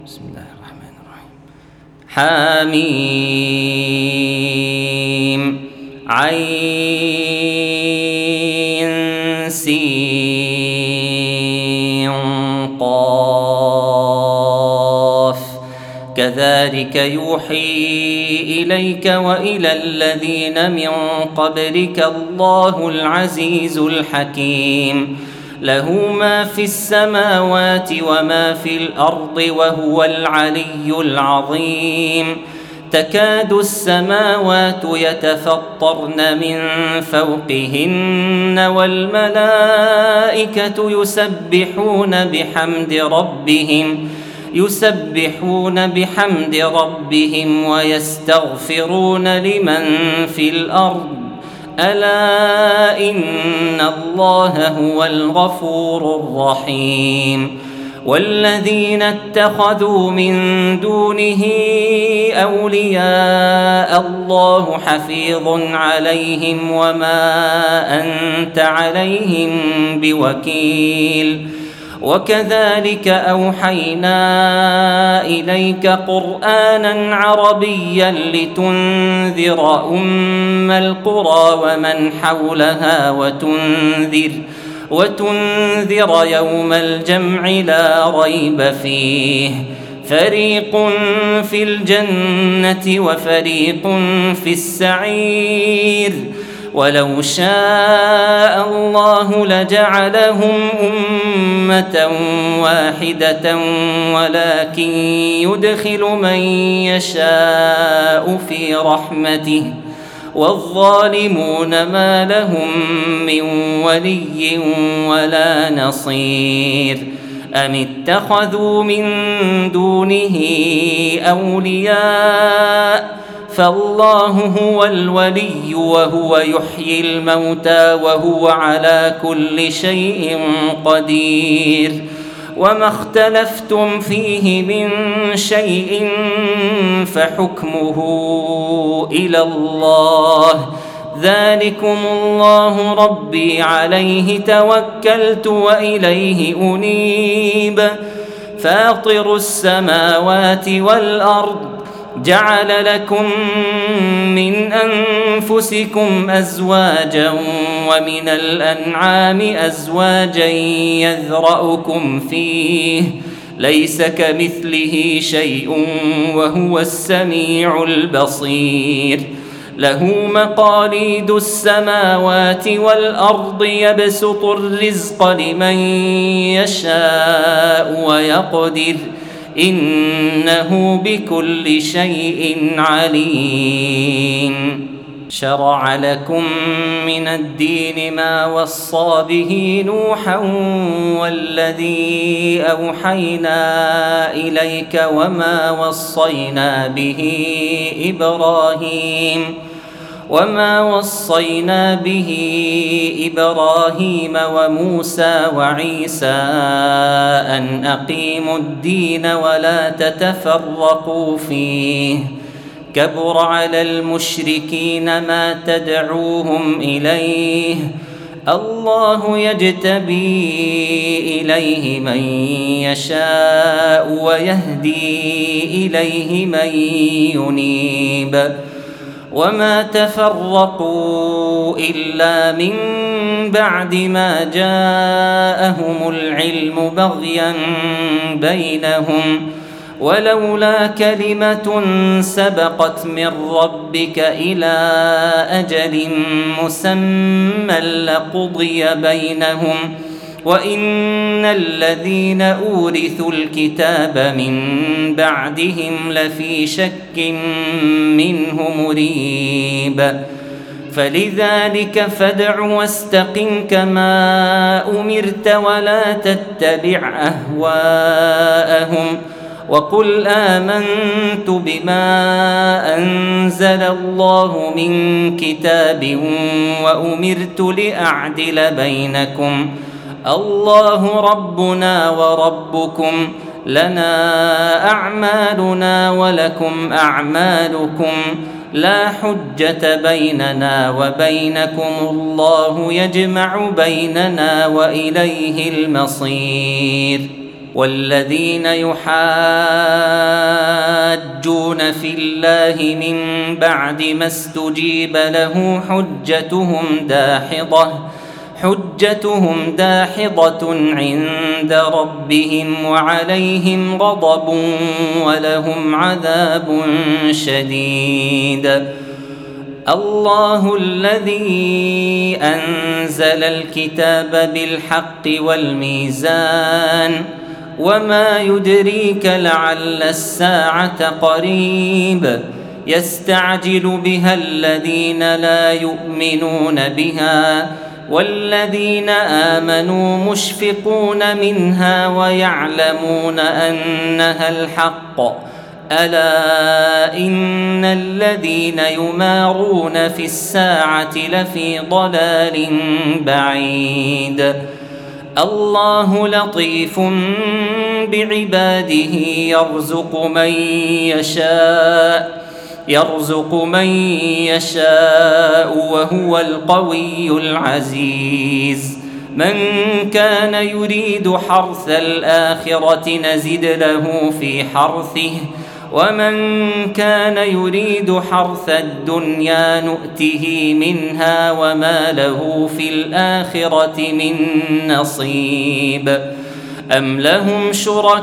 بسم الله الرحمن الرحيم. حميم عين سين قاف كذلك يوحي إليك وإلى الذين من قبلك الله العزيز الحكيم له ما في السماوات وما في الأرض وهو العلي العظيم تكاد السماوات يتفطرن من فوقهن والملائكة يسبحون بحمد ربهم ويستغفرون لمن في الأرض ألا إن الله هو الغفور الرحيم والذين اتخذوا من دونه أولياء الله حفيظ عليهم وما أنت عليهم بوكيل وكذلك أوحينا إليك قرآنا عربيا لتنذر أم القرى ومن حولها وتنذر يوم الجمع لا ريب فيه فريق في الجنة وفريق في السعير ولو شاء الله لجعلهم أمة واحدة ولكن يدخل من يشاء في رحمته والظالمون ما لهم من ولي ولا نصير أم اتخذوا من دونه أولياء فالله هو الولي وهو يحيي الموتى وهو على كل شيء قدير وما اختلفتم فيه من شيء فحكمه إلى الله ذلكم الله ربي عليه توكلت وإليه أنيب فاطر السماوات والأرض جعل لكم من أنفسكم أزواجا ومن الأنعام أزواجا يذرأكم فيه ليس كمثله شيء وهو السميع البصير له مقاليد السماوات والأرض يبسط الرزق لمن يشاء ويقدر إنه بكل شيء عليم شرع لكم من الدين ما وصى به نوحا والذي أوحينا إليك وما وصينا به إبراهيم وموسى وعيسى أن أقيموا الدين ولا تتفرقوا فيه كبر على المشركين ما تدعوهم إليه الله يجتبي إليه من يشاء ويهدي إليه من ينيب وما تفرقوا إلا من بعد ما جاءهم العلم بغيا بينهم ولولا كلمة سبقت من ربك إلى أجل مسمى لقضي بينهم وإن الذين أورثوا الكتاب من بعدهم لفي شك منه مريب فلذلك فادع واستقم كما أمرت ولا تتبع أهواءهم وقل آمنت بما أنزل الله من كتاب وأمرت لأعدل بينكم الله ربنا وربكم لنا أعمالنا ولكم أعمالكم لا حجة بيننا وبينكم الله يجمع بيننا وإليه المصير والذين يحاجون في الله من بعد ما استجيب له حجتهم داحضة عند ربهم وعليهم غضب ولهم عذاب شديد. الله الذي أنزل الكتاب بالحق والميزان وما يدريك لعل الساعة قريب يستعجل بها الذين لا يؤمنون بها والذين آمنوا مشفقون منها ويعلمون أنها الحق ألا إن الذين يمارون في الساعة لفي يضلال بعيد. الله لطيف بعباده يرزق من يشاء وهو القوي العزيز. من كان يريد حرث الآخرة نزد له في حرثه ومن كان يريد حرث الدنيا نؤته منها وما له في الآخرة من نصيب. أم لهم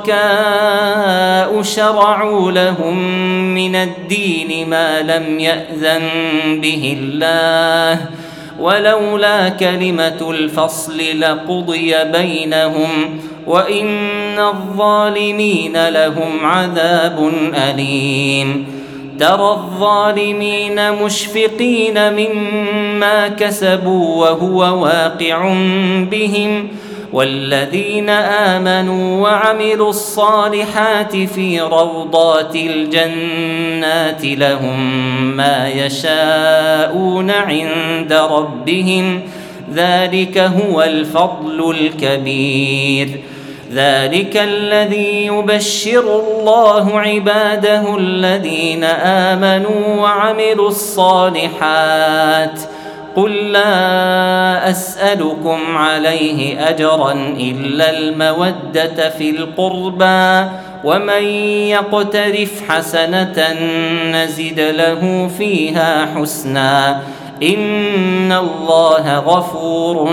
شركاء شرعوا لهم من الدين ما لم يأذن به الله ولولا كلمة الفصل لقضي بينهم وإن الظالمين لهم عذاب أليم. ترى الظالمين مشفقين مما كسبوا وهو واقع بهم والذين آمنوا وعملوا الصالحات في روضات الجنات لهم ما يشاءون عند ربهم ذلك هو الفضل الكبير. ذلك الذي يبشر الله عباده الذين آمنوا وعملوا الصالحات. قل لا أسألكم عليه أجرا إلا المودة في القربى ومن يقترف حسنة نزد له فيها حسنا إن الله غفور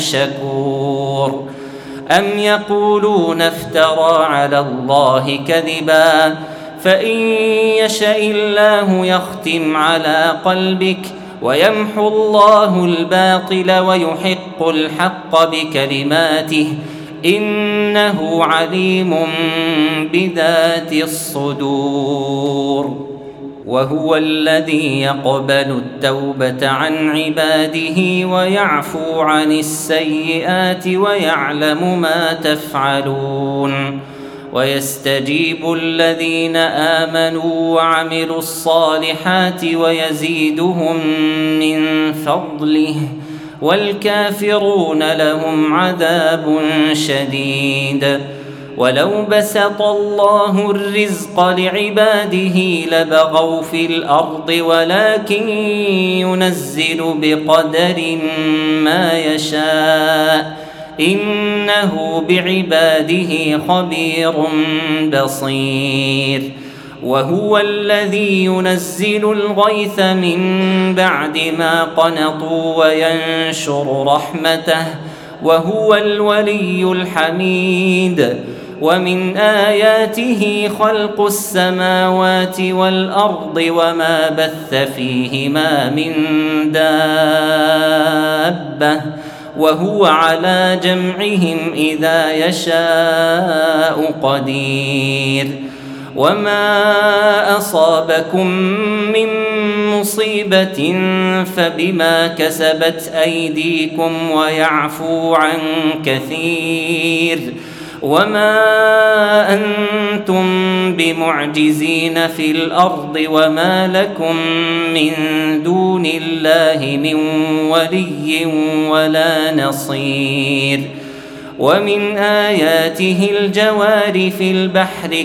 شكور. أم يقولون افترى على الله كذبا فإن يشاء الله يختم على قلبك ويمحو الله الباطل ويحق الحق بكلماته إنه عليم بذات الصدور. وهو الذي يقبل التوبة عن عباده ويعفو عن السيئات ويعلم ما تفعلون. ويستجيب الذين آمنوا وعملوا الصالحات ويزيدهم من فضله والكافرون لهم عذاب شديد. ولو بسط الله الرزق لعباده لبغوا في الأرض ولكن ينزل بقدر ما يشاء إنه بعباده خبير بصير. وهو الذي ينزل الغيث من بعد ما قنطوا وينشر رحمته وهو الولي الحميد. ومن آياته خلق السماوات والأرض وما بث فيهما من دابة وهو على جمعهم إذا يشاء قدير. وما أصابكم من مصيبة فبما كسبت أيديكم ويعفو عن كثير. وما أنتم بمعجزين في الأرض وما لكم من دون الله من ولي ولا نصير. ومن آياته الجوار في البحر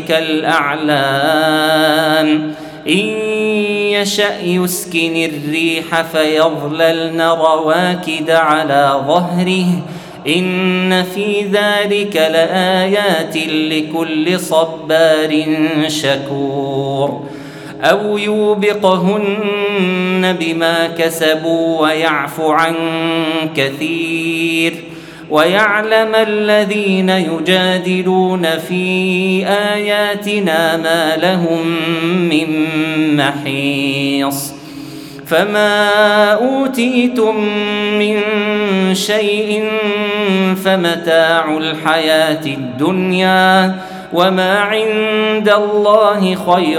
كالأعلام إن يشأ يسكن الريح فيظللن رواكد على ظهره إن في ذلك لآيات لكل صبار شكور أو يوبقهن بما كسبوا ويعفو عن كثير ويعلم الذين يجادلون في آياتنا ما لهم من محيص فما أوتيتم من شيء فمتاع الحياة الدنيا وما عند الله خير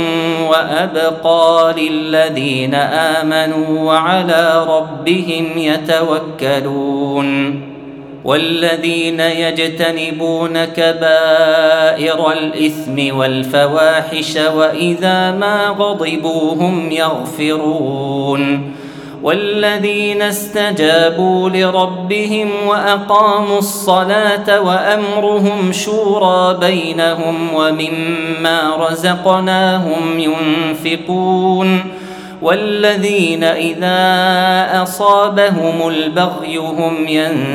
وأبقى للذين آمنوا وعلى ربهم يتوكلون والذين يجتنبون كبائر الإثم والفواحش وإذا ما غضبوا هم يغفرون والذين استجابوا لربهم وأقاموا الصلاة وأمرهم شورى بينهم ومما رزقناهم ينفقون والذين إذا أصابهم البغي هم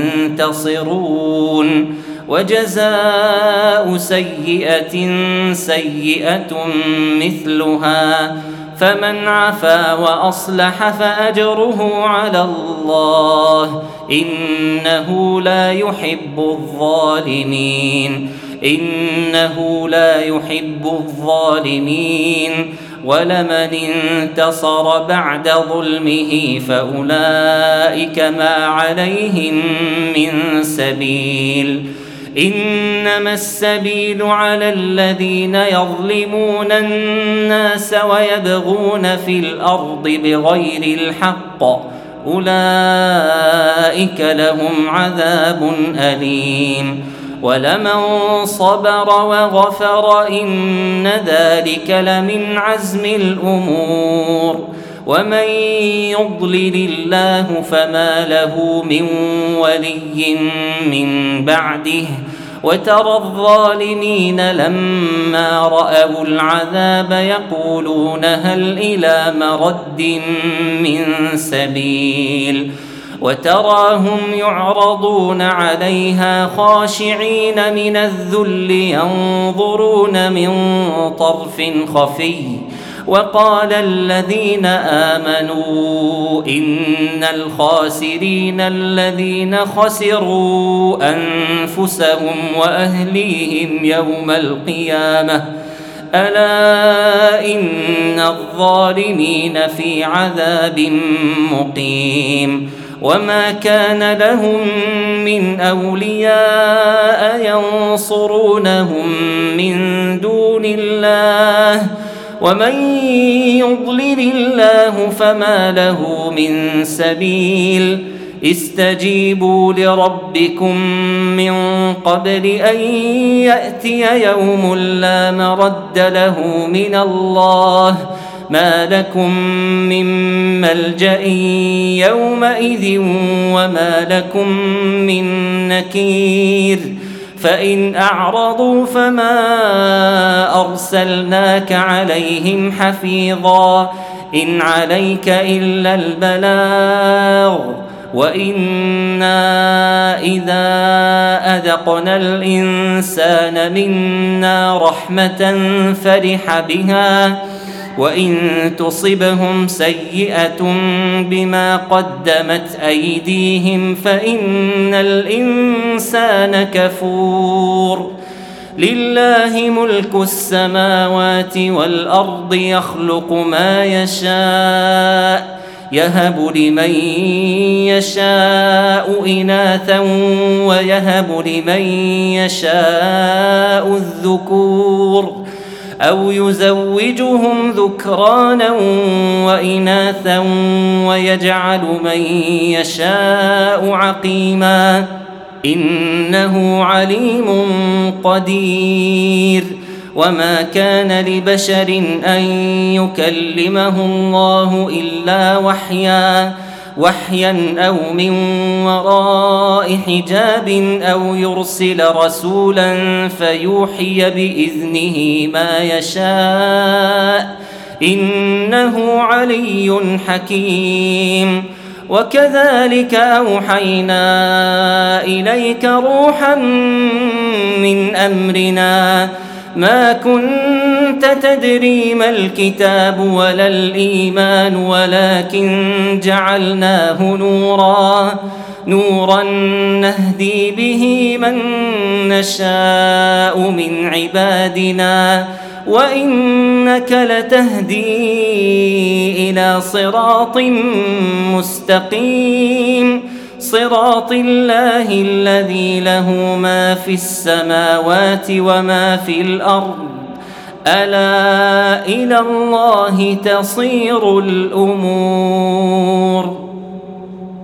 ينتصرون وجزاء سيئة سيئة مثلها فمن عفا وأصلح فأجره على الله إنه لا يحب الظالمين ولمن انتصر بعد ظلمه فأولئك ما عليهم من سبيل إنما السبيل على الذين يظلمون الناس ويبغون في الأرض بغير الحق أولئك لهم عذاب أليم ولمن صبر وغفر إن ذلك لمن عزم الأمور ومن يضلل الله فما له من ولي من بعده وترى الظالمين لما رأوا العذاب يقولون هل إلى مرد من سبيل وتراهم يعرضون عليها خاشعين من الذل ينظرون من طرف خفي وقال الذين آمنوا إن الخاسرين الذين خسروا أنفسهم وأهليهم يوم القيامة ألا إن الظالمين في عذاب مقيم وما كان لهم من أولياء ينصرونهم من دون الله ومن يضلل الله فما له من سبيل استجيبوا لربكم من قبل أن يأتي يوم لا مرد له من الله ما لكم من ملجأ يومئذ وما لكم من نكير فإن أعرضوا فما أرسلناك عليهم حفيظا إن عليك إلا البلاغ وإنا إذا أذقنا الإنسان منا رحمة فرح بها وإن تصبهم سيئة بما قدمت أيديهم فإن الإنسان كفور لله ملك السماوات والأرض يخلق ما يشاء يهب لمن يشاء إناثا ويهب لمن يشاء الذكور أو يزوجهم ذكرانا وإناثا ويجعل من يشاء عقيما إنه عليم قدير وما كان لبشر أن يكلمه الله إلا وحيا أو من وراء حجاب أو يرسل رسولا فيوحي بإذنه ما يشاء إنه علي حكيم وكذلك أوحينا إليك روحا من أمرنا ما كنت تدري ما الكتاب ولا الإيمان ولكن جعلناه نورا نهدي به من نشاء من عبادنا وإنك لتهدي إلى صراط مستقيم صراط الله الذي له ما في السماوات وما في الأرض ألا إلى الله تصير الأمور.